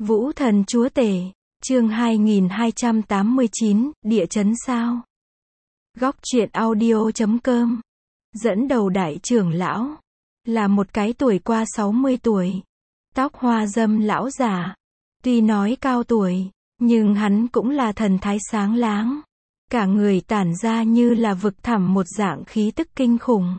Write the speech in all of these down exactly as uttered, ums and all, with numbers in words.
Vũ thần chúa tể, chương hai nghìn hai trăm tám mươi chín, địa chấn sao? Góc truyện audio chấm com. Dẫn đầu đại trưởng lão, là một cái tuổi qua sáu mươi tuổi, tóc hoa râm lão già. Tuy nói cao tuổi, nhưng hắn cũng là thần thái sáng láng. Cả người tản ra như là vực thẳm một dạng khí tức kinh khủng.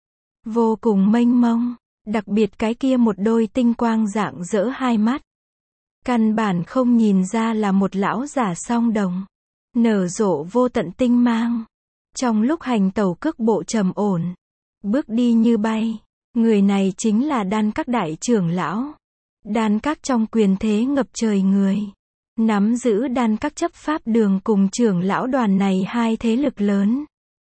Vô cùng mênh mông, đặc biệt cái kia một đôi tinh quang rạng rỡ hai mắt. Căn bản không nhìn ra là một lão giả song đồng. Nở rộ vô tận tinh mang. Trong lúc hành tẩu cước bộ trầm ổn, bước đi như bay. Người này chính là Đan Các đại trưởng lão. Đan Các trong quyền thế ngập trời người. Nắm giữ Đan Các chấp pháp đường cùng trưởng lão đoàn này hai thế lực lớn.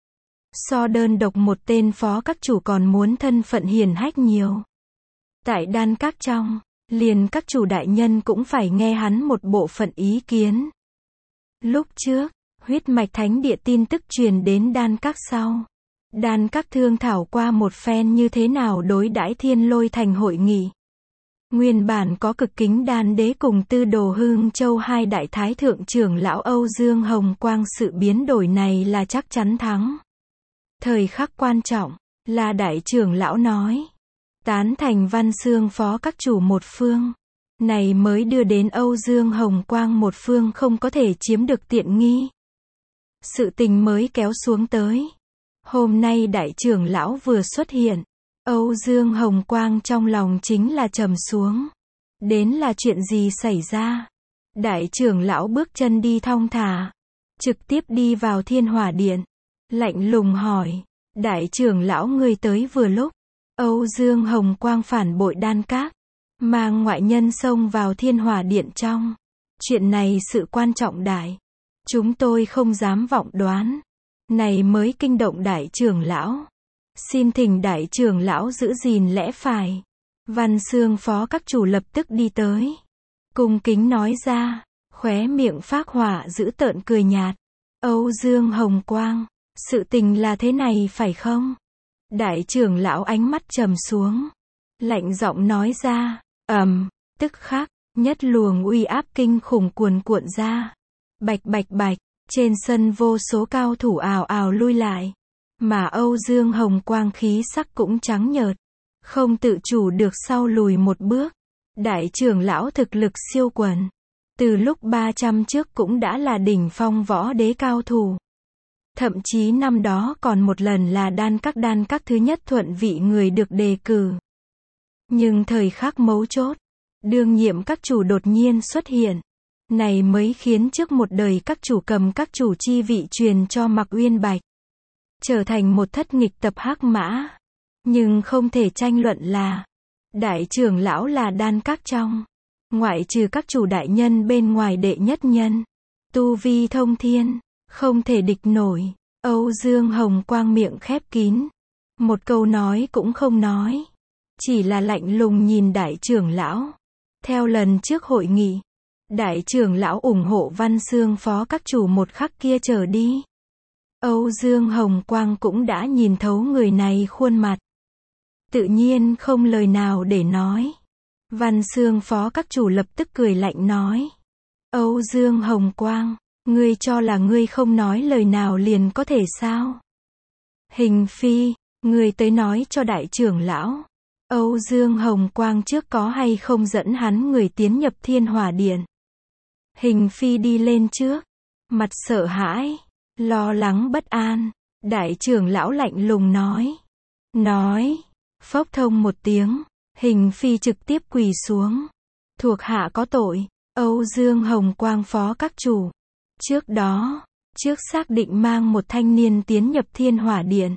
So đơn độc một tên phó các chủ còn muốn thân phận hiển hách nhiều. Tại Đan Các trong, liền các chủ đại nhân cũng phải nghe hắn một bộ phận ý kiến. Lúc trước, huyết mạch thánh địa tin tức truyền đến Đan Các sau. Đan Các thương thảo qua một phen như thế nào đối đãi Thiên Lôi Thành hội nghị. Nguyên bản có Cực Kính Đan Đế cùng Tư Đồ Hương Châu hai đại thái thượng trưởng lão Âu Dương Hồng Quang, sự biến đổi này là chắc chắn thắng. Thời khắc quan trọng, là đại trưởng lão nói. Tán thành Văn Xương phó các chủ một phương. Này mới đưa đến Âu Dương Hồng Quang một phương không có thể chiếm được tiện nghi. Sự tình mới kéo xuống tới. Hôm nay đại trưởng lão vừa xuất hiện. Âu Dương Hồng Quang trong lòng chính là trầm xuống. Đến là chuyện gì xảy ra? Đại trưởng lão bước chân đi thong thả. Trực tiếp đi vào Thiên Hỏa Điện. Lạnh lùng hỏi. Đại trưởng lão người tới vừa lúc. Âu Dương Hồng Quang phản bội Đan Các. Mang ngoại nhân xông vào Thiên Hỏa Điện trong. Chuyện này sự quan trọng đại. Chúng tôi không dám vọng đoán. Này mới kinh động đại trưởng lão. Xin thỉnh đại trưởng lão giữ gìn lẽ phải. Văn Xương phó các chủ lập tức đi tới. Cung kính nói ra. Khóe miệng phác hỏa giữ tợn cười nhạt. Âu Dương Hồng Quang. Sự tình là thế này phải không? Đại trưởng lão ánh mắt trầm xuống. Lạnh giọng nói ra. Ầm, tức khắc, nhất luồng uy áp kinh khủng cuồn cuộn ra. Bạch bạch bạch, trên sân vô số cao thủ ào ào lui lại. Mà Âu Dương Hồng Quang khí sắc cũng trắng nhợt. Không tự chủ được sau lùi một bước. Đại trưởng lão thực lực siêu quần. Từ lúc ba trăm trước cũng đã là đỉnh phong võ đế cao thủ. Thậm chí năm đó còn một lần là Đan Các Đan Các thứ nhất thuận vị người được đề cử. Nhưng thời khắc mấu chốt, đương nhiệm các chủ đột nhiên xuất hiện. Này mới khiến trước một đời các chủ cầm các chủ chi vị truyền cho Mạc Uyên Bạch. Trở thành một thất nghịch tập hắc mã. Nhưng không thể tranh luận là, đại trưởng lão là Đan Các trong. Ngoại trừ các chủ đại nhân bên ngoài đệ nhất nhân. Tu vi thông thiên. Không thể địch nổi. Âu Dương Hồng Quang miệng khép kín. Một câu nói cũng không nói. Chỉ là lạnh lùng nhìn đại trưởng lão. Theo lần trước hội nghị, đại trưởng lão ủng hộ Văn Xương phó các chủ một khắc kia trở đi. Âu Dương Hồng Quang cũng đã nhìn thấu người này khuôn mặt. Tự nhiên không lời nào để nói. Văn Xương phó các chủ lập tức cười lạnh nói. Âu Dương Hồng Quang. Ngươi cho là ngươi không nói lời nào liền có thể sao? Hình phi, ngươi tới nói cho đại trưởng lão. Âu Dương Hồng Quang trước có hay không dẫn hắn người tiến nhập Thiên Hỏa Điện? Hình phi đi lên trước. Mặt sợ hãi, lo lắng bất an. Đại trưởng lão lạnh lùng nói. Nói, phốc thông một tiếng. Hình phi trực tiếp quỳ xuống. Thuộc hạ có tội. Âu Dương Hồng Quang phó các chủ. Trước đó, trước xác định mang một thanh niên tiến nhập Thiên Hỏa Điện.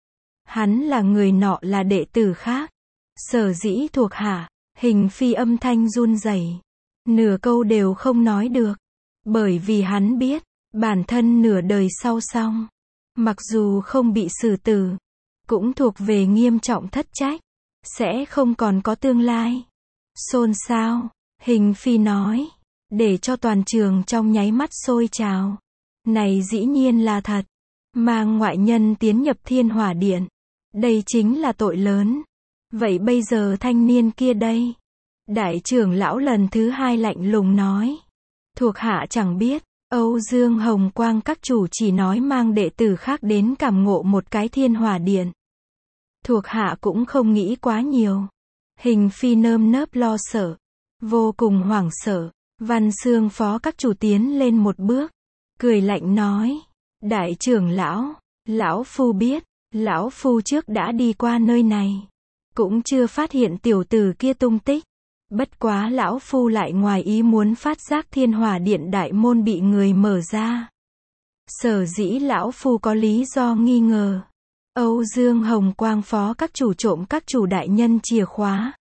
Hắn là người nọ là đệ tử khác. Sở dĩ thuộc hạ, hình phi âm thanh run rẩy, nửa câu đều không nói được. Bởi vì hắn biết, bản thân nửa đời sau xong. Mặc dù không bị xử tử, cũng thuộc về nghiêm trọng thất trách. Sẽ không còn có tương lai. Xôn xao, hình phi nói. Để cho toàn trường trong nháy mắt sôi trào. Này dĩ nhiên là thật. Mang ngoại nhân tiến nhập Thiên Hỏa Điện. Đây chính là tội lớn. Vậy bây giờ thanh niên kia đây? Đại trưởng lão lần thứ hai lạnh lùng nói. Thuộc hạ chẳng biết, Âu Dương Hồng Quang các chủ chỉ nói mang đệ tử khác đến cảm ngộ một cái thiên hỏa điện. Thuộc hạ cũng không nghĩ quá nhiều. Hình phi nơm nớp lo sợ, vô cùng hoảng sợ. Văn Xương phó các chủ tiến lên một bước, cười lạnh nói. Đại trưởng lão, lão phu biết, lão phu trước đã đi qua nơi này, cũng chưa phát hiện tiểu tử kia tung tích. Bất quá lão phu lại ngoài ý muốn phát giác thiên hỏa điện đại môn bị người mở ra. Sở dĩ lão phu có lý do nghi ngờ. Âu Dương Hồng Quang phó các chủ trộm các chủ đại nhân chìa khóa.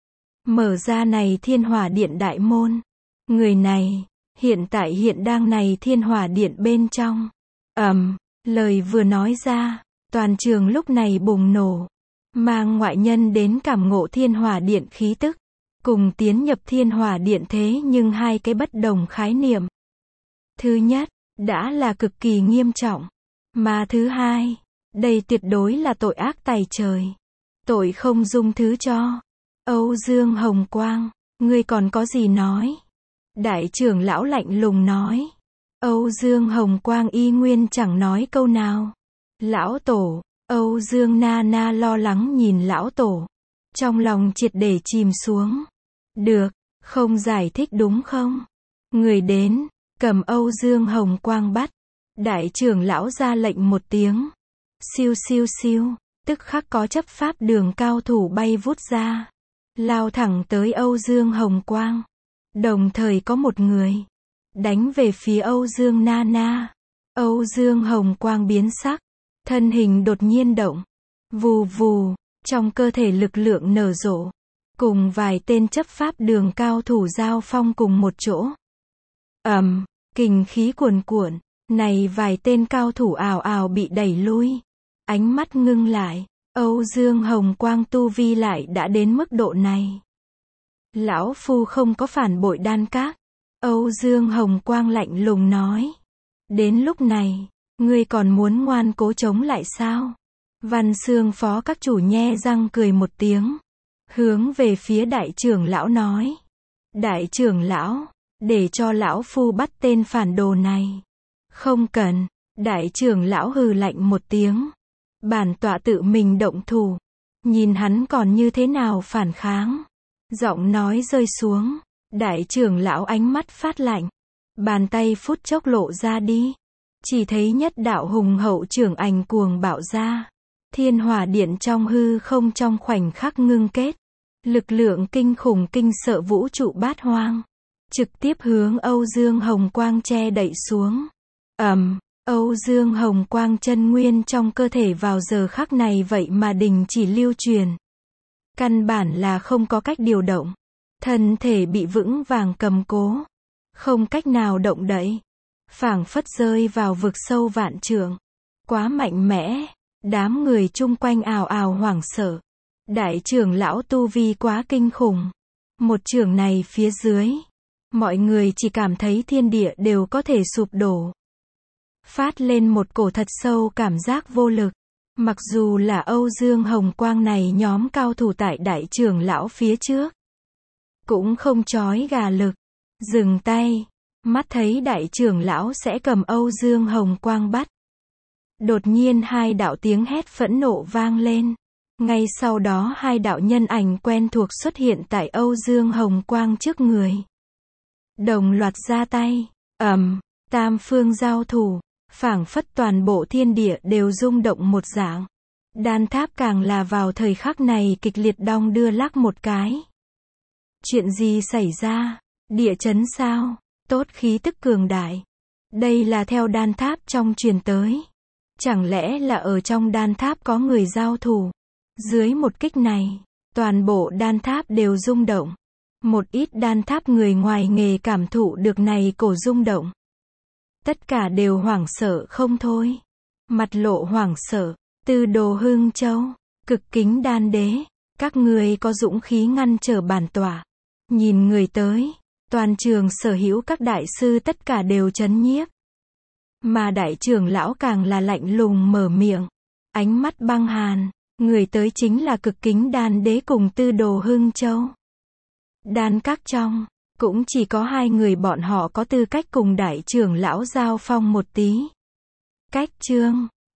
Mở ra này thiên hỏa điện đại môn. Người này, hiện tại hiện đang này thiên hỏa điện bên trong. Ầm, lời vừa nói ra, toàn trường lúc này bùng nổ. Mang ngoại nhân đến cảm ngộ thiên hỏa điện khí tức. Cùng tiến nhập thiên hỏa điện thế nhưng hai cái bất đồng khái niệm. Thứ nhất, đã là cực kỳ nghiêm trọng. Mà thứ hai, đây tuyệt đối là tội ác tày trời. Tội không dung thứ cho. Âu Dương Hồng Quang, ngươi còn có gì nói? Đại trưởng lão lạnh lùng nói. Âu Dương Hồng Quang y nguyên chẳng nói câu nào. Lão tổ, Âu Dương Na Na lo lắng nhìn lão tổ. Trong lòng triệt để chìm xuống. Được, không giải thích đúng không? Người đến, cầm Âu Dương Hồng Quang bắt. Đại trưởng lão ra lệnh một tiếng. Siêu siêu siêu, tức khắc có chấp pháp đường cao thủ bay vút ra. Lao thẳng tới Âu Dương Hồng Quang. Đồng thời có một người đánh về phía Âu Dương Na Na. Âu Dương Hồng Quang biến sắc, thân hình đột nhiên động. Vù vù, trong cơ thể lực lượng nở rộ. Cùng vài tên chấp pháp đường cao thủ giao phong cùng một chỗ. Ầm, um, kình khí cuồn cuộn, này vài tên cao thủ ào ào bị đẩy lui. Ánh mắt ngưng lại, Âu Dương Hồng Quang tu vi lại đã đến mức độ này. Lão phu không có phản bội đan các. Âu Dương Hồng Quang lạnh lùng nói. Đến lúc này, ngươi còn muốn ngoan cố chống lại sao? Văn Xương phó các chủ nhe răng cười một tiếng. Hướng về phía đại trưởng lão nói. Đại trưởng lão, để cho lão phu bắt tên phản đồ này. Không cần, đại trưởng lão hừ lạnh một tiếng. Bản tọa tự mình động thủ. Nhìn hắn còn như thế nào phản kháng. Giọng nói rơi xuống. Đại trưởng lão ánh mắt phát lạnh. Bàn tay phút chốc lộ ra đi. Chỉ thấy nhất đạo hùng hậu trưởng ảnh cuồng bạo ra. Thiên hỏa điện trong hư không trong khoảnh khắc ngưng kết. Lực lượng kinh khủng kinh sợ vũ trụ bát hoang. Trực tiếp hướng Âu Dương Hồng Quang che đậy xuống. Ầm, um, Âu Dương Hồng Quang chân nguyên trong cơ thể vào giờ khắc này vậy mà đình chỉ lưu truyền. Căn bản là không có cách điều động. Thân thể bị vững vàng cầm cố. Không cách nào động đậy. Phảng phất rơi vào vực sâu vạn trượng. Quá mạnh mẽ. Đám người chung quanh ào ào hoảng sợ. Đại trưởng lão tu vi quá kinh khủng. Một trường này phía dưới. Mọi người chỉ cảm thấy thiên địa đều có thể sụp đổ. Phát lên một cổ thật sâu cảm giác vô lực. Mặc dù là Âu Dương Hồng Quang này nhóm cao thủ tại đại trưởng lão phía trước. Cũng không chói gà lực. Dừng tay. Mắt thấy đại trưởng lão sẽ cầm Âu Dương Hồng Quang bắt. Đột nhiên hai đạo tiếng hét phẫn nộ vang lên. Ngay sau đó hai đạo nhân ảnh quen thuộc xuất hiện tại Âu Dương Hồng Quang trước người. Đồng loạt ra tay. Ầm, um, tam phương giao thủ. Phảng phất toàn bộ thiên địa đều rung động một dạng. Đan tháp càng là vào thời khắc này kịch liệt đong đưa lắc một cái. Chuyện gì xảy ra? Địa chấn sao? Tốt khí tức cường đại. Đây là theo đan tháp trong truyền tới. Chẳng lẽ là ở trong đan tháp có người giao thủ? Dưới một kích này, toàn bộ đan tháp đều rung động. Một ít đan tháp người ngoài nghề cảm thụ được này cổ rung động. Tất cả đều hoảng sợ không thôi. Mặt lộ hoảng sợ. Tư Đồ Hưng Châu, Cực Kính Đan Đế, các người có dũng khí ngăn trở bản tọa. Nhìn người tới, toàn trường sở hữu các đại sư tất cả đều chấn nhiếp. Mà đại trưởng lão càng là lạnh lùng mở miệng. Ánh mắt băng hàn. Người tới chính là Cực Kính Đan Đế cùng Tư Đồ Hưng Châu. Đan Các trong, cũng chỉ có hai người bọn họ có tư cách cùng đại trưởng lão giao phong một tí. Cách chương